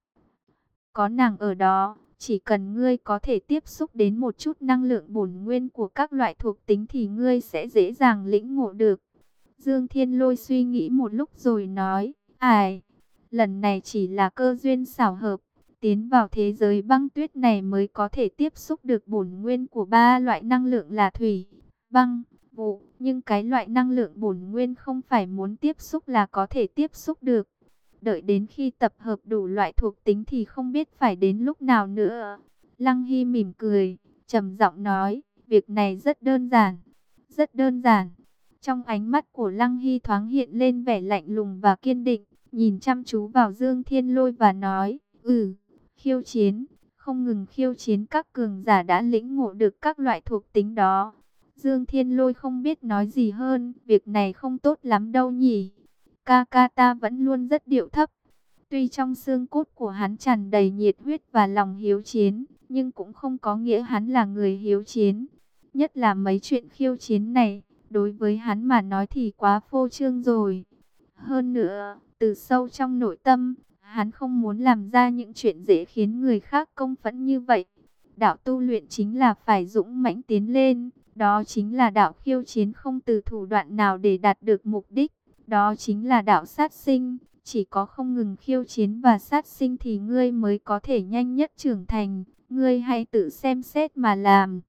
Có nàng ở đó, chỉ cần ngươi có thể tiếp xúc đến một chút năng lượng bổn nguyên của các loại thuộc tính thì ngươi sẽ dễ dàng lĩnh ngộ được. Dương Thiên Lôi suy nghĩ một lúc rồi nói, ai, lần này chỉ là cơ duyên xảo hợp. Tiến vào thế giới băng tuyết này mới có thể tiếp xúc được bổn nguyên của ba loại năng lượng là thủy, băng, vụ. Nhưng cái loại năng lượng bổn nguyên không phải muốn tiếp xúc là có thể tiếp xúc được. Đợi đến khi tập hợp đủ loại thuộc tính thì không biết phải đến lúc nào nữa. Lăng Hy mỉm cười, trầm giọng nói, việc này rất đơn giản, rất đơn giản. Trong ánh mắt của Lăng Hy thoáng hiện lên vẻ lạnh lùng và kiên định, nhìn chăm chú vào Dương Thiên Lôi và nói, ừ. Khiêu chiến, không ngừng khiêu chiến các cường giả đã lĩnh ngộ được các loại thuộc tính đó. Dương Thiên Lôi không biết nói gì hơn, việc này không tốt lắm đâu nhỉ. Ca ca ta vẫn luôn rất điệu thấp. Tuy trong xương cốt của hắn tràn đầy nhiệt huyết và lòng hiếu chiến, nhưng cũng không có nghĩa hắn là người hiếu chiến. Nhất là mấy chuyện khiêu chiến này, đối với hắn mà nói thì quá phô trương rồi. Hơn nữa, từ sâu trong nội tâm, hắn không muốn làm ra những chuyện dễ khiến người khác công phẫn như vậy. Đạo tu luyện chính là phải dũng mãnh tiến lên. Đó chính là đạo khiêu chiến không từ thủ đoạn nào để đạt được mục đích. Đó chính là đạo sát sinh. Chỉ có không ngừng khiêu chiến và sát sinh thì ngươi mới có thể nhanh nhất trưởng thành. Ngươi hãy tự xem xét mà làm.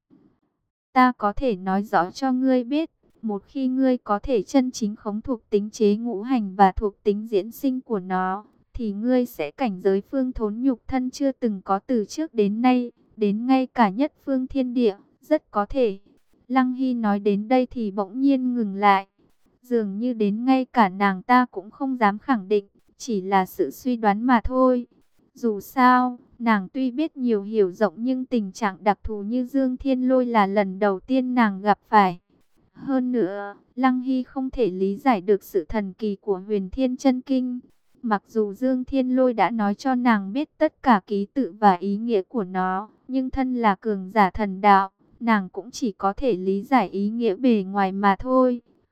Ta có thể nói rõ cho ngươi biết. Một khi ngươi có thể chân chính khống thuộc tính chế ngũ hành và thuộc tính diễn sinh của nó, thì ngươi sẽ cảnh giới phương thốn nhục thân chưa từng có từ trước đến nay, đến ngay cả nhất phương thiên địa, rất có thể. Lăng Hy nói đến đây thì bỗng nhiên ngừng lại. Dường như đến ngay cả nàng ta cũng không dám khẳng định, chỉ là sự suy đoán mà thôi. Dù sao, nàng tuy biết nhiều hiểu rộng nhưng tình trạng đặc thù như Dương Thiên Lôi là lần đầu tiên nàng gặp phải. Hơn nữa, Lăng Hy không thể lý giải được sự thần kỳ của Huyền Thiên Chân Kinh. Mặc dù Dương Thiên Lôi đã nói cho nàng biết tất cả ký tự và ý nghĩa của nó, nhưng thân là cường giả thần đạo, nàng cũng chỉ có thể lý giải ý nghĩa bề ngoài mà thôi,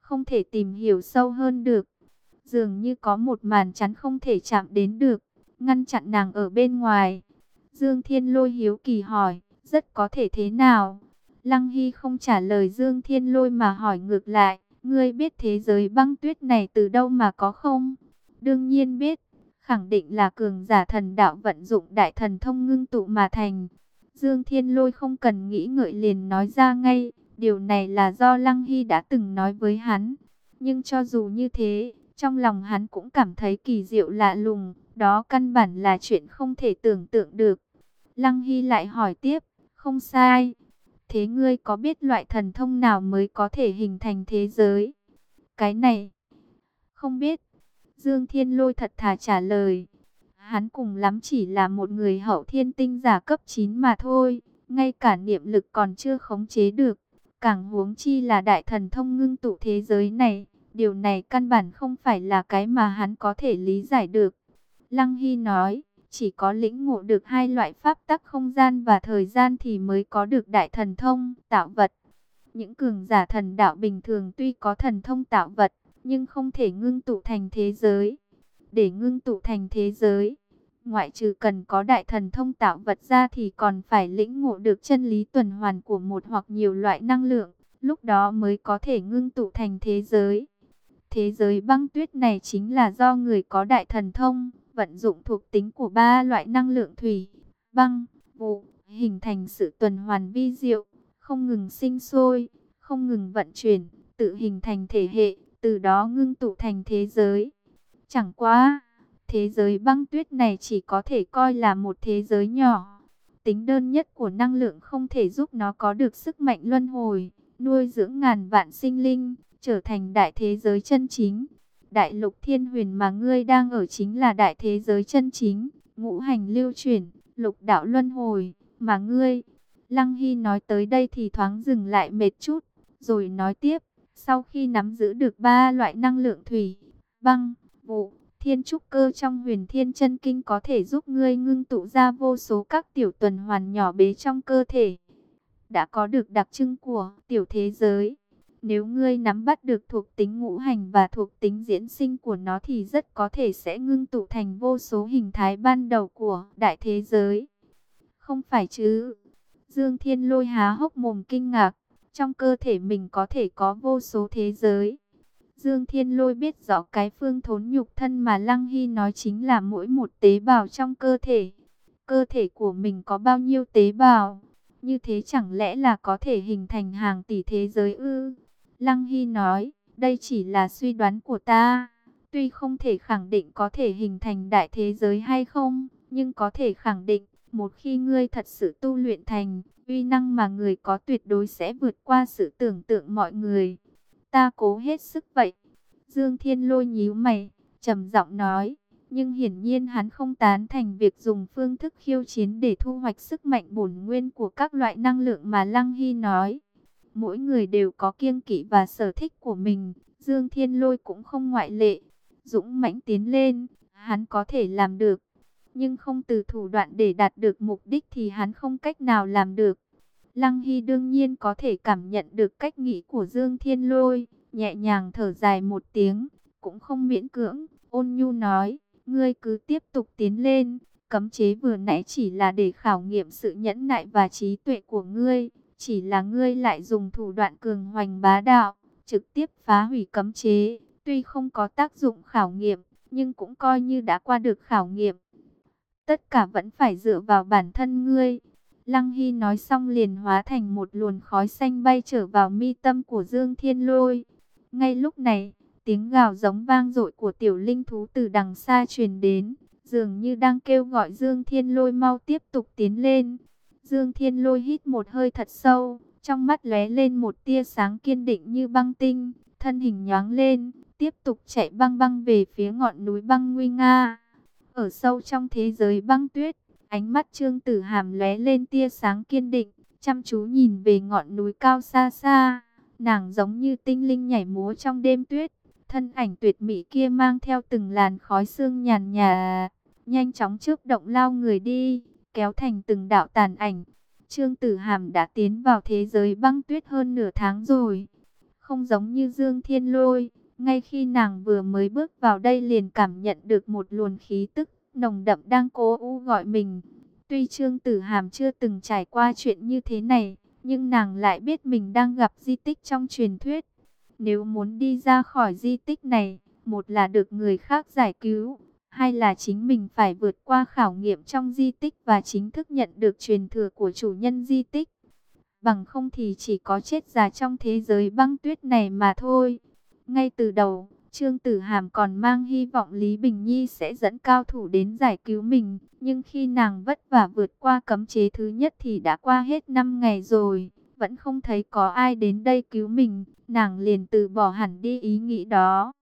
không thể tìm hiểu sâu hơn được. Dường như có một màn chắn không thể chạm đến được, ngăn chặn nàng ở bên ngoài. Dương Thiên Lôi hiếu kỳ hỏi, rất có thể thế nào? Lăng Hy không trả lời Dương Thiên Lôi mà hỏi ngược lại, ngươi biết thế giới băng tuyết này từ đâu mà có không? Đương nhiên biết, khẳng định là cường giả thần đạo vận dụng đại thần thông ngưng tụ mà thành. Dương Thiên Lôi không cần nghĩ ngợi liền nói ra ngay, điều này là do Lăng Hy đã từng nói với hắn. Nhưng cho dù như thế, trong lòng hắn cũng cảm thấy kỳ diệu lạ lùng, đó căn bản là chuyện không thể tưởng tượng được. Lăng Hy lại hỏi tiếp, không sai. Thế ngươi có biết loại thần thông nào mới có thể hình thành thế giới? Cái này, không biết. Dương Thiên Lôi thật thà trả lời. Hắn cùng lắm chỉ là một người hậu thiên tinh giả cấp chín mà thôi, ngay cả niệm lực còn chưa khống chế được. Càng huống chi là đại thần thông ngưng tụ thế giới này, điều này căn bản không phải là cái mà hắn có thể lý giải được. Lăng Hy nói, chỉ có lĩnh ngộ được hai loại pháp tắc không gian và thời gian thì mới có được đại thần thông tạo vật. Những cường giả thần đạo bình thường tuy có thần thông tạo vật, nhưng không thể ngưng tụ thành thế giới. Để ngưng tụ thành thế giới, ngoại trừ cần có đại thần thông tạo vật ra thì còn phải lĩnh ngộ được chân lý tuần hoàn của một hoặc nhiều loại năng lượng, lúc đó mới có thể ngưng tụ thành thế giới. Thế giới băng tuyết này chính là do người có đại thần thông, vận dụng thuộc tính của ba loại năng lượng thủy, băng, vụ, hình thành sự tuần hoàn vi diệu, không ngừng sinh sôi, không ngừng vận chuyển, tự hình thành thể hệ, từ đó ngưng tụ thành thế giới. Chẳng qua, thế giới băng tuyết này chỉ có thể coi là một thế giới nhỏ. Tính đơn nhất của năng lượng không thể giúp nó có được sức mạnh luân hồi, nuôi dưỡng ngàn vạn sinh linh, trở thành đại thế giới chân chính. Đại lục thiên huyền mà ngươi đang ở chính là đại thế giới chân chính, ngũ hành lưu chuyển, lục đạo luân hồi, mà ngươi... Lăng Hy nói tới đây thì thoáng dừng lại mệt chút, rồi nói tiếp, sau khi nắm giữ được ba loại năng lượng thủy, băng, vụ, thiên trúc cơ trong huyền thiên chân kinh có thể giúp ngươi ngưng tụ ra vô số các tiểu tuần hoàn nhỏ bé trong cơ thể. Đã có được đặc trưng của tiểu thế giới. Nếu ngươi nắm bắt được thuộc tính ngũ hành và thuộc tính diễn sinh của nó thì rất có thể sẽ ngưng tụ thành vô số hình thái ban đầu của đại thế giới. Không phải chứ? Dương Thiên Lôi há hốc mồm kinh ngạc, trong cơ thể mình có thể có vô số thế giới. Dương Thiên Lôi biết rõ cái phương thốn nhục thân mà Lăng Hy nói chính là mỗi một tế bào trong cơ thể. Cơ thể của mình có bao nhiêu tế bào? Như thế chẳng lẽ là có thể hình thành hàng tỷ thế giới ư? Lăng Hy nói, đây chỉ là suy đoán của ta. Tuy không thể khẳng định có thể hình thành đại thế giới hay không, nhưng có thể khẳng định, một khi ngươi thật sự tu luyện thành, uy năng mà người có tuyệt đối sẽ vượt qua sự tưởng tượng mọi người. Ta cố hết sức vậy. Dương Thiên Lôi nhíu mày, trầm giọng nói, nhưng hiển nhiên hắn không tán thành việc dùng phương thức khiêu chiến để thu hoạch sức mạnh bổn nguyên của các loại năng lượng mà Lăng Hy nói. Mỗi người đều có kiêng kỵ và sở thích của mình, Dương Thiên Lôi cũng không ngoại lệ. Dũng mãnh tiến lên, hắn có thể làm được, nhưng không từ thủ đoạn để đạt được mục đích thì hắn không cách nào làm được. Lăng Hy đương nhiên có thể cảm nhận được cách nghĩ của Dương Thiên Lôi, nhẹ nhàng thở dài một tiếng, cũng không miễn cưỡng, ôn nhu nói, ngươi cứ tiếp tục tiến lên, cấm chế vừa nãy chỉ là để khảo nghiệm sự nhẫn nại và trí tuệ của ngươi, chỉ là ngươi lại dùng thủ đoạn cường hoành bá đạo, trực tiếp phá hủy cấm chế, tuy không có tác dụng khảo nghiệm, nhưng cũng coi như đã qua được khảo nghiệm. Tất cả vẫn phải dựa vào bản thân ngươi. Lăng Hy nói xong liền hóa thành một luồng khói xanh bay trở vào mi tâm của Dương Thiên Lôi. Ngay lúc này, tiếng gào giống vang dội của tiểu linh thú từ đằng xa truyền đến, dường như đang kêu gọi Dương Thiên Lôi mau tiếp tục tiến lên. Dương Thiên Lôi hít một hơi thật sâu, trong mắt lóe lên một tia sáng kiên định như băng tinh, thân hình nhoáng lên, tiếp tục chạy băng băng về phía ngọn núi băng nguy nga. Ở sâu trong thế giới băng tuyết, ánh mắt Trương Tử Hàm lóe lên tia sáng kiên định, chăm chú nhìn về ngọn núi cao xa xa. Nàng giống như tinh linh nhảy múa trong đêm tuyết, thân ảnh tuyệt mỹ kia mang theo từng làn khói sương nhàn nhạt, nhanh chóng chớp động lao người đi, kéo thành từng đạo tàn ảnh. Trương Tử Hàm đã tiến vào thế giới băng tuyết hơn nửa tháng rồi. không giống như Dương Thiên Lôi. Ngay khi nàng vừa mới bước vào đây liền cảm nhận được một luồng khí tức nồng đậm đang cố u gọi mình. Tuy Trương Tử Hàm chưa từng trải qua chuyện như thế này, nhưng nàng lại biết mình đang gặp di tích trong truyền thuyết. Nếu muốn đi ra khỏi di tích này, một là được người khác giải cứu, hai là chính mình phải vượt qua khảo nghiệm trong di tích và chính thức nhận được truyền thừa của chủ nhân di tích. Bằng không thì chỉ có chết già trong thế giới băng tuyết này mà thôi. Ngay từ đầu, Trương Tử Hàm còn mang hy vọng Lý Bình Nhi sẽ dẫn cao thủ đến giải cứu mình. Nhưng khi nàng vất vả vượt qua cấm chế thứ nhất thì đã qua hết năm ngày rồi. Vẫn không thấy có ai đến đây cứu mình, nàng liền từ bỏ hẳn đi ý nghĩ đó.